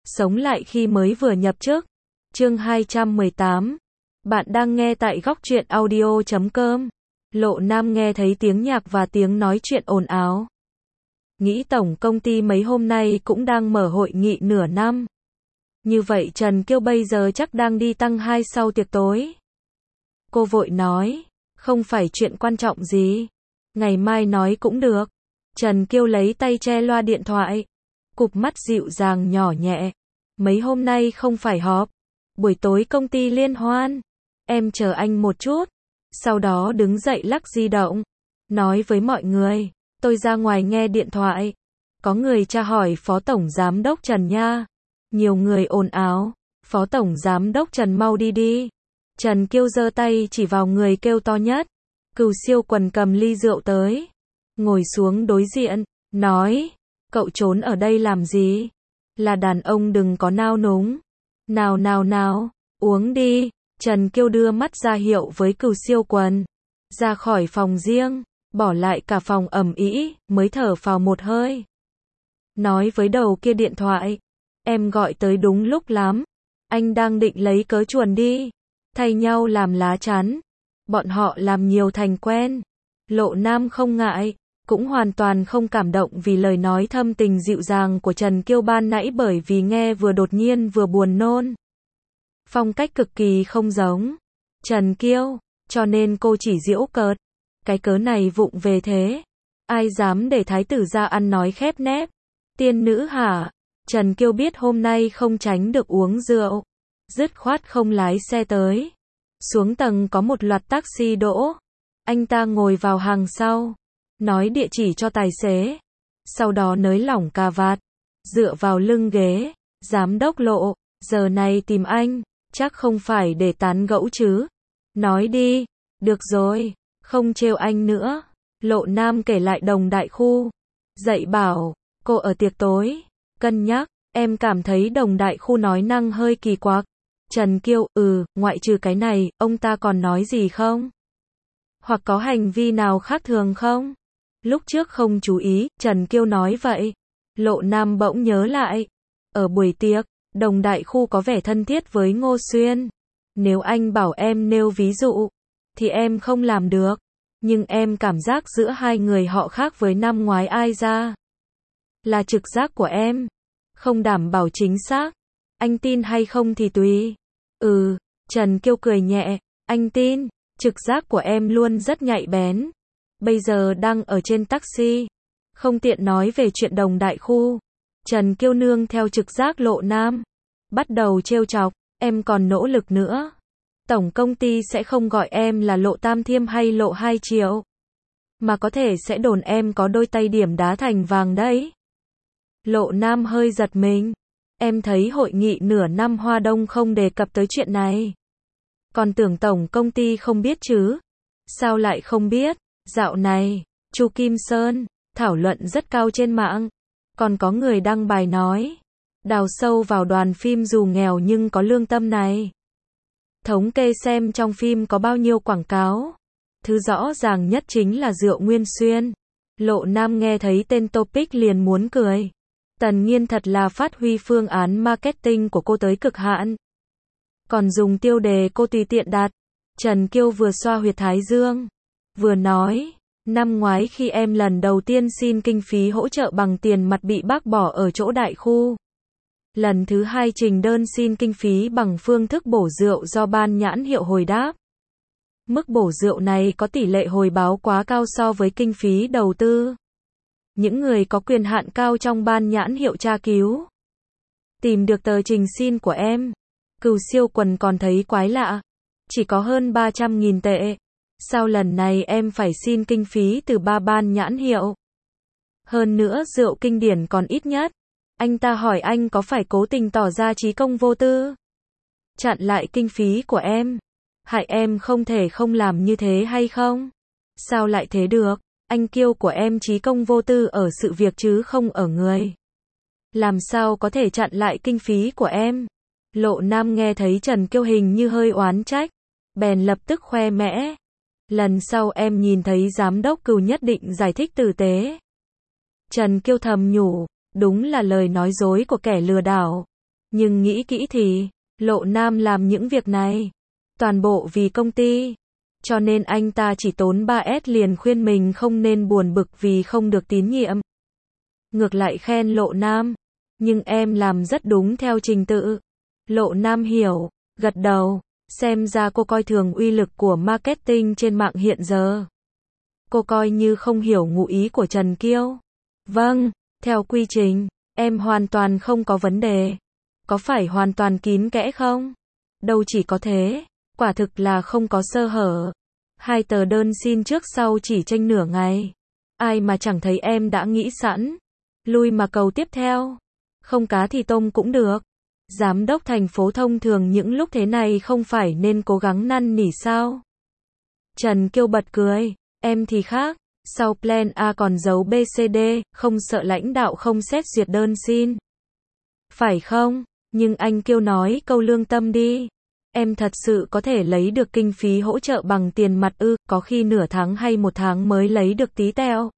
Sống lại khi mới vừa nhập chức. Chương 218. Bạn đang nghe tại góc truyện audio.com. Lộ Nam nghe thấy tiếng nhạc và tiếng nói chuyện ồn ào. Nghĩ tổng công ty mấy hôm nay cũng đang mở hội nghị nửa năm. Như vậy Trần Kiêu bây giờ chắc đang đi tăng 2 sau tiệc tối. Cô vội nói, không phải chuyện quan trọng gì. Ngày mai nói cũng được. Trần Kiêu lấy tay che loa điện thoại. Cụp mắt dịu dàng nhỏ nhẹ. Mấy hôm nay không phải họp. Buổi tối công ty liên hoan. Em chờ anh một chút. Sau đó đứng dậy lắc di động. Nói với mọi người, tôi ra ngoài nghe điện thoại. Có người tra hỏi Phó Tổng Giám đốc Trần nha. Nhiều người ồn ào. Phó Tổng Giám đốc Trần mau đi đi. Trần Kiêu giơ tay chỉ vào người kêu to nhất. Cừu Siêu Quần cầm ly rượu tới. Ngồi xuống đối diện. Nói, cậu trốn ở đây làm gì? Là đàn ông đừng có nao núng. Nào, uống đi. Trần Kiêu đưa mắt ra hiệu với Cừu Siêu Quần. Ra khỏi phòng riêng, bỏ lại cả phòng ầm ĩ, mới thở phào một hơi. Nói với đầu kia điện thoại, em gọi tới đúng lúc lắm. Anh đang định lấy cớ chuồn đi. Thay nhau làm lá chắn. Bọn họ làm nhiều thành quen. Lộ Nam không ngại, cũng hoàn toàn không cảm động vì lời nói thâm tình dịu dàng của Trần Kiêu ban nãy, bởi vì nghe vừa đột nhiên vừa buồn nôn. Phong cách cực kỳ không giống Trần Kiêu, cho nên cô chỉ giễu cợt. Cái cớ này vụng về thế. Ai dám để thái tử ra ăn nói khép nép. Tiên nữ hả? Trần Kiêu biết hôm nay không tránh được uống rượu. Dứt khoát không lái xe tới. Xuống tầng có một loạt taxi đỗ. Anh ta ngồi vào hàng sau. Nói địa chỉ cho tài xế. Sau đó nới lỏng cà vạt. Dựa vào lưng ghế. Giám đốc Lộ, giờ này tìm anh. Chắc không phải để tán gẫu chứ. Nói đi. Được rồi. Không trêu anh nữa. Lộ Nam kể lại Đồng Đại Khu. Dạy bảo, cô ở tiệc tối. Cân nhắc, em cảm thấy Đồng Đại Khu nói năng hơi kỳ quặc. Trần Kiêu, ngoại trừ cái này, ông ta còn nói gì không? Hoặc có hành vi nào khác thường không? Lúc trước không chú ý, Trần Kiêu nói vậy. Lộ Nam bỗng nhớ lại. Ở buổi tiệc, Đồng Đại Khu có vẻ thân thiết với Ngô Xuyên. Nếu anh bảo em nêu ví dụ, thì em không làm được. Nhưng em cảm giác giữa hai người họ khác với năm ngoái ai ra. Là trực giác của em. Không đảm bảo chính xác. Anh tin hay không thì tùy. Trần Kiêu cười nhẹ. Anh tin. Trực giác của em luôn rất nhạy bén. Bây giờ đang ở trên taxi. Không tiện nói về chuyện Đồng Đại Khu. Trần Kiêu nương theo trực giác Lộ Nam. Bắt đầu trêu chọc. Em còn nỗ lực nữa. Tổng công ty sẽ không gọi em là Lộ Tam Thiêm hay Lộ 2 triệu. Mà có thể sẽ đồn em có đôi tay điểm đá thành vàng đấy. Lộ Nam hơi giật mình. Em thấy hội nghị nửa năm Hoa Đông không đề cập tới chuyện này. Còn tưởng tổng công ty không biết chứ. Sao lại không biết? Dạo này, Chu Kim Sơn, thảo luận rất cao trên mạng. Còn có người đăng bài nói. Đào sâu vào đoàn phim dù nghèo nhưng có lương tâm này. Thống kê xem trong phim có bao nhiêu quảng cáo. Thứ rõ ràng nhất chính là rượu Nguyên Xuyên. Lộ Nam nghe thấy tên topic liền muốn cười. Tần Nhiên thật là phát huy phương án marketing của cô tới cực hạn. Còn dùng tiêu đề cô tùy tiện đặt. Trần Kiêu vừa xoa huyệt thái dương. Vừa nói, năm ngoái khi em lần đầu tiên xin kinh phí hỗ trợ bằng tiền mặt bị bác bỏ ở chỗ Đại Khu. Lần thứ hai trình đơn xin kinh phí bằng phương thức bổ rượu do ban nhãn hiệu hồi đáp. Mức bổ rượu này có tỷ lệ hồi báo quá cao so với kinh phí đầu tư. Những người có quyền hạn cao trong ban nhãn hiệu tra cứu. Tìm được tờ trình xin của em. Cừu Siêu Quần còn thấy quái lạ. Chỉ có hơn 300.000 tệ. Sao lần này em phải xin kinh phí từ 3 ban nhãn hiệu? Hơn nữa rượu kinh điển còn ít nhất. Anh ta hỏi anh có phải cố tình tỏ ra trí công vô tư? Chặn lại kinh phí của em. Hại em không thể không làm như thế hay không? Sao lại thế được? Anh Kiêu của em trí công vô tư ở sự việc chứ không ở người. Làm sao có thể chặn lại kinh phí của em? Lộ Nam nghe thấy Trần Kiêu hình như hơi oán trách. Bèn lập tức khoe mẽ. Lần sau em nhìn thấy giám đốc Cừu nhất định giải thích tử tế. Trần Kiêu thầm nhủ. Đúng là lời nói dối của kẻ lừa đảo. Nhưng nghĩ kỹ thì, Lộ Nam làm những việc này, toàn bộ vì công ty. Cho nên anh ta chỉ tốn 3S liền khuyên mình không nên buồn bực vì không được tín nhiệm. Ngược lại khen Lộ Nam, nhưng em làm rất đúng theo trình tự. Lộ Nam hiểu, gật đầu, xem ra cô coi thường uy lực của marketing trên mạng hiện giờ. Cô coi như không hiểu ngụ ý của Trần Kiêu. Vâng, theo quy trình, em hoàn toàn không có vấn đề. Có phải hoàn toàn kín kẽ không? Đâu chỉ có thế, quả thực là không có sơ hở. 2 tờ đơn xin trước sau chỉ chênh nửa ngày. Ai mà chẳng thấy em đã nghĩ sẵn. Lui mà cầu tiếp theo. Không cá thì tôm cũng được. Giám đốc thành phố thông thường những lúc thế này không phải nên cố gắng năn nỉ sao? Trần Kiêu bật cười. Em thì khác. Sau plan A còn dấu BCD, không sợ lãnh đạo không xét duyệt đơn xin. Phải không? Nhưng anh Kiêu nói câu lương tâm đi. Em thật sự có thể lấy được kinh phí hỗ trợ bằng tiền mặt ư, có khi nửa tháng hay 1 tháng mới lấy được tí teo.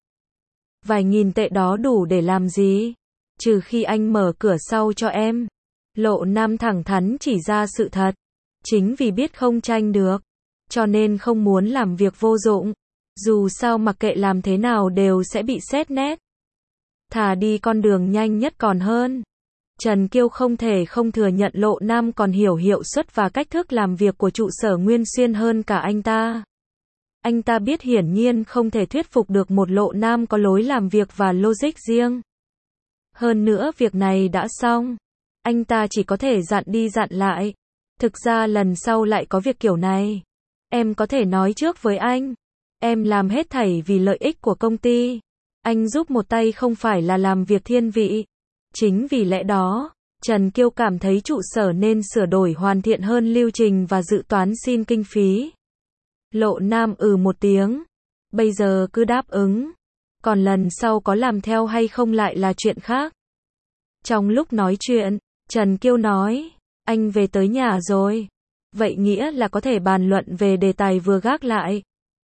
Vài nghìn tệ đó đủ để làm gì? Trừ khi anh mở cửa sau cho em. Lộ Nam thẳng thắn chỉ ra sự thật. Chính vì biết không tranh được, cho nên không muốn làm việc vô dụng. Dù sao mặc kệ làm thế nào đều sẽ bị xét nét. Thà đi con đường nhanh nhất còn hơn. Trần Kiêu không thể không thừa nhận Lộ Nam còn hiểu hiệu suất và cách thức làm việc của trụ sở Nguyên Xuyên hơn cả anh ta. Anh ta biết hiển nhiên không thể thuyết phục được một Lộ Nam có lối làm việc và logic riêng. Hơn nữa việc này đã xong. Anh ta chỉ có thể dặn đi dặn lại. Thực ra lần sau lại có việc kiểu này. Em có thể nói trước với anh. Em làm hết thảy vì lợi ích của công ty. Anh giúp một tay không phải là làm việc thiên vị. Chính vì lẽ đó, Trần Kiêu cảm thấy trụ sở nên sửa đổi hoàn thiện hơn lưu trình và dự toán xin kinh phí. Lộ Nam một tiếng. Bây giờ cứ đáp ứng. Còn lần sau có làm theo hay không lại là chuyện khác. Trong lúc nói chuyện, Trần Kiêu nói, anh về tới nhà rồi. Vậy nghĩa là có thể bàn luận về đề tài vừa gác lại.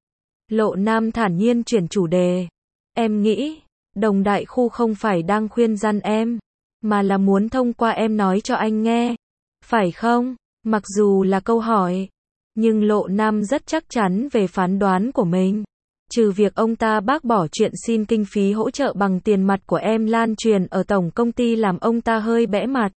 Lộ Nam thản nhiên chuyển chủ đề. Em nghĩ, Đồng Đại Khu không phải đang khuyên răn em, mà là muốn thông qua em nói cho anh nghe. Phải không? Mặc dù là câu hỏi, nhưng Lộ Nam rất chắc chắn về phán đoán của mình. Trừ việc ông ta bác bỏ chuyện xin kinh phí hỗ trợ bằng tiền mặt của em lan truyền ở tổng công ty làm ông ta hơi bẽ mặt.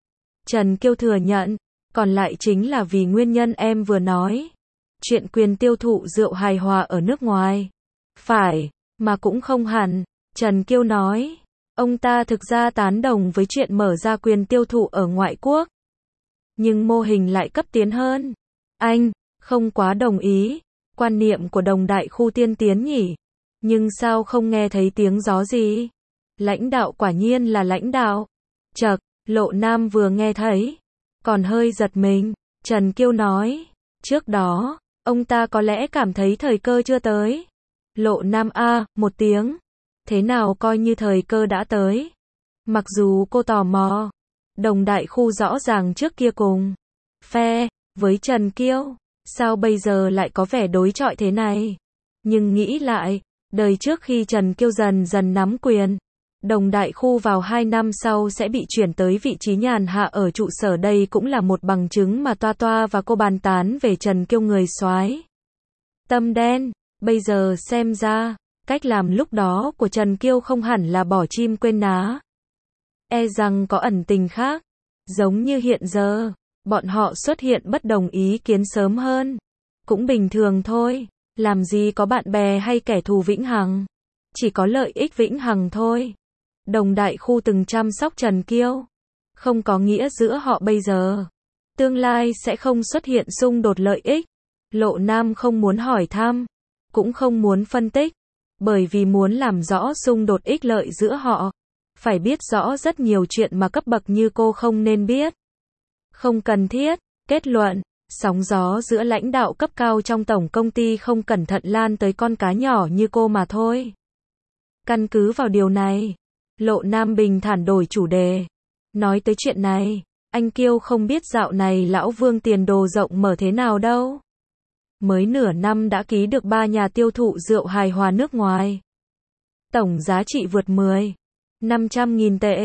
Trần Kiêu thừa nhận, còn lại chính là vì nguyên nhân em vừa nói. Chuyện quyền tiêu thụ rượu hài hòa ở nước ngoài. Phải, mà cũng không hẳn. Trần Kiêu nói, ông ta thực ra tán đồng với chuyện mở ra quyền tiêu thụ ở ngoại quốc. Nhưng mô hình lại cấp tiến hơn. Anh, không quá đồng ý. Quan niệm của Đồng Đại Khu tiên tiến nhỉ. Nhưng sao không nghe thấy tiếng gió gì? Lãnh đạo quả nhiên là lãnh đạo. Chậc, Lộ Nam vừa nghe thấy, còn hơi giật mình. Trần Kiêu nói, trước đó, ông ta có lẽ cảm thấy thời cơ chưa tới. Lộ Nam một tiếng. Thế nào coi như thời cơ đã tới? Mặc dù cô tò mò, Đồng Đại Khu rõ ràng trước kia cùng phe với Trần Kiêu, sao bây giờ lại có vẻ đối chọi thế này? Nhưng nghĩ lại, đời trước khi Trần Kiêu dần dần nắm quyền, Đồng Đại Khu vào 2 năm sau sẽ bị chuyển tới vị trí nhàn hạ ở trụ sở, đây cũng là một bằng chứng mà Toa Toa và cô bàn tán về Trần Kiêu người soái tâm đen. Bây giờ xem ra, cách làm lúc đó của Trần Kiêu không hẳn là bỏ chim quên ná. E rằng có ẩn tình khác. Giống như hiện giờ, bọn họ xuất hiện bất đồng ý kiến sớm hơn. Cũng bình thường thôi, làm gì có bạn bè hay kẻ thù vĩnh hằng. Chỉ có lợi ích vĩnh hằng thôi. Đồng Đại Khu từng chăm sóc Trần Kiêu. Không có nghĩa giữa họ bây giờ, tương lai sẽ không xuất hiện xung đột lợi ích. Lộ Nam không muốn hỏi thăm, cũng không muốn phân tích. Bởi vì muốn làm rõ xung đột ích lợi giữa họ, phải biết rõ rất nhiều chuyện mà cấp bậc như cô không nên biết. Không cần thiết. Kết luận, sóng gió giữa lãnh đạo cấp cao trong tổng công ty không cẩn thận lan tới con cá nhỏ như cô mà thôi. Căn cứ vào điều này, Lộ Nam bình thản đổi chủ đề. Nói tới chuyện này, anh Kiêu không biết dạo này lão Vương tiền đồ rộng mở thế nào đâu. Mới nửa năm đã ký được 3 nhà tiêu thụ rượu hài hòa nước ngoài. Tổng giá trị vượt 500.000 tệ,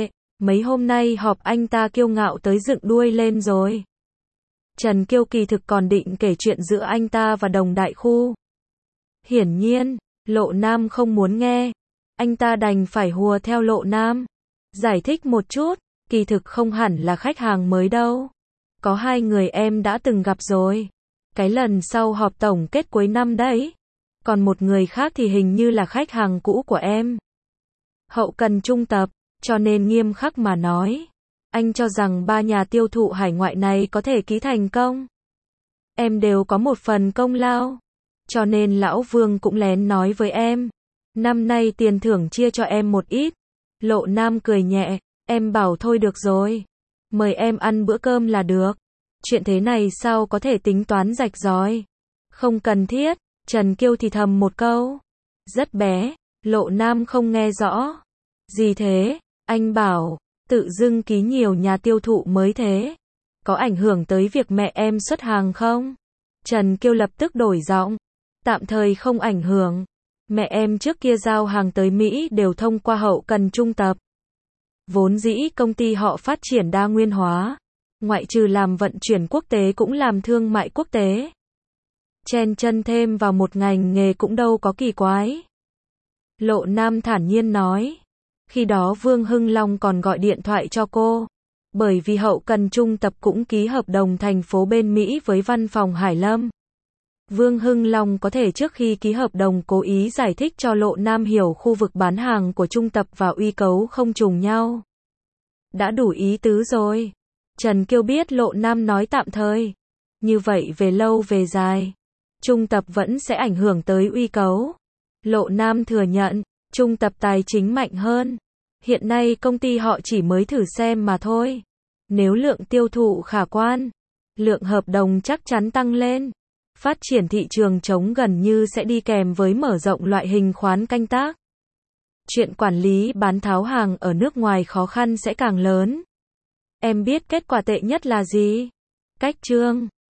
Mấy hôm nay họp anh ta kiêu ngạo tới dựng đuôi lên rồi. Trần Kiêu kỳ thực còn định kể chuyện giữa anh ta và Đồng Đại Khu. Hiển nhiên, Lộ Nam không muốn nghe. Anh ta đành phải hùa theo Lộ Nam. Giải thích một chút, kỳ thực không hẳn là khách hàng mới đâu. Có 2 người em đã từng gặp rồi. Cái lần sau họp tổng kết cuối năm đấy. Còn một người khác thì hình như là khách hàng cũ của em. Hậu cần trung tập, cho nên nghiêm khắc mà nói. Anh cho rằng 3 nhà tiêu thụ hải ngoại này có thể ký thành công. Em đều có một phần công lao. Cho nên lão Vương cũng lén nói với em. Năm nay tiền thưởng chia cho em một ít. Lộ Nam cười nhẹ, em bảo thôi được rồi. Mời em ăn bữa cơm là được. Chuyện thế này sao có thể tính toán rạch ròi. Không cần thiết, Trần Kiêu thì thầm một câu. Rất bé, Lộ Nam không nghe rõ. Gì thế, anh bảo, tự dưng ký nhiều nhà tiêu thụ mới thế. Có ảnh hưởng tới việc mẹ em xuất hàng không? Trần Kiêu lập tức đổi giọng. Tạm thời không ảnh hưởng. Mẹ em trước kia giao hàng tới Mỹ đều thông qua hậu cần trung tập. Vốn dĩ công ty họ phát triển đa nguyên hóa. Ngoại trừ làm vận chuyển quốc tế cũng làm thương mại quốc tế. Chen chân thêm vào một ngành nghề cũng đâu có kỳ quái. Lộ Nam thản nhiên nói. Khi đó Vương Hưng Long còn gọi điện thoại cho cô. Bởi vì hậu cần trung tập cũng ký hợp đồng thành phố bên Mỹ với văn phòng Hải Lâm. Vương Hưng Long có thể trước khi ký hợp đồng cố ý giải thích cho Lộ Nam hiểu khu vực bán hàng của trung tập và uy cấu không trùng nhau. Đã đủ ý tứ rồi. Trần Kiêu biết Lộ Nam nói tạm thời. Như vậy về lâu về dài, trung tập vẫn sẽ ảnh hưởng tới uy cấu. Lộ Nam thừa nhận, trung tập tài chính mạnh hơn. Hiện nay công ty họ chỉ mới thử xem mà thôi. Nếu lượng tiêu thụ khả quan, lượng hợp đồng chắc chắn tăng lên. Phát triển thị trường trống gần như sẽ đi kèm với mở rộng loại hình khoán canh tác. Chuyện quản lý bán tháo hàng ở nước ngoài khó khăn sẽ càng lớn. Em biết kết quả tệ nhất là gì? Cách trương.